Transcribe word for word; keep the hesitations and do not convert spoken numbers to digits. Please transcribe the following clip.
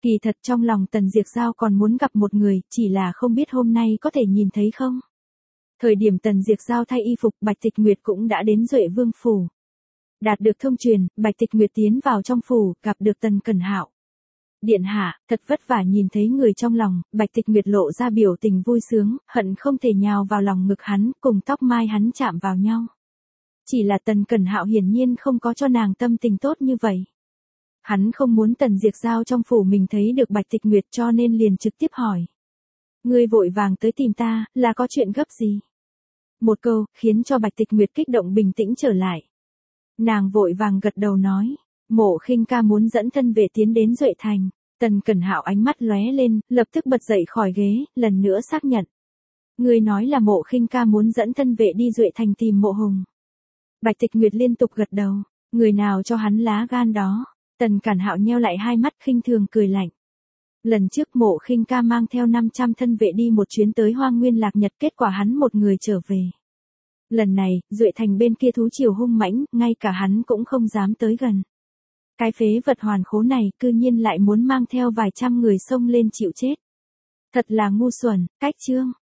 Kỳ thật trong lòng Tần Diệc Giao còn muốn gặp một người, chỉ là không biết hôm nay có thể nhìn thấy không. Thời điểm Tần Diệc Giao thay y phục, Bạch Tịch Nguyệt cũng đã đến Duệ Vương phủ. Đạt được thông truyền, Bạch Tịch Nguyệt tiến vào trong phủ, gặp được Tần Cẩn Hạo. Điện hạ, thật vất vả nhìn thấy người trong lòng, Bạch Tịch Nguyệt lộ ra biểu tình vui sướng, hận không thể nhào vào lòng ngực hắn, cùng tóc mai hắn chạm vào nhau. Chỉ là Tần Cẩn Hạo hiển nhiên không có cho nàng tâm tình tốt như vậy. Hắn không muốn Tần Diệc Giao trong phủ mình thấy được Bạch Tịch Nguyệt cho nên liền trực tiếp hỏi. Ngươi vội vàng tới tìm ta, là có chuyện gấp gì? Một câu, khiến cho Bạch Tịch Nguyệt kích động bình tĩnh trở lại. Nàng vội vàng gật đầu nói, Mộ Khinh ca muốn dẫn thân vệ tiến đến Duệ Thành. Tần Cẩn Hạo ánh mắt lóe lên, lập tức bật dậy khỏi ghế, lần nữa xác nhận. Ngươi nói là Mộ Khinh ca muốn dẫn thân vệ đi Duệ Thành tìm Mộ Hùng. Bạch Tịch Nguyệt liên tục gật đầu, người nào cho hắn lá gan đó? Tần Cẩn Hạo nheo lại hai mắt khinh thường cười lạnh. Lần trước Mộ Khinh ca mang theo năm trăm thân vệ đi một chuyến tới Hoang Nguyên Lạc Nhật, kết quả hắn một người trở về. Lần này, Duệ Thành bên kia thú triều hung mãnh, ngay cả hắn cũng không dám tới gần. Cái phế vật hoàn khố này cư nhiên lại muốn mang theo vài trăm người xông lên chịu chết. Thật là ngu xuẩn, cách chương.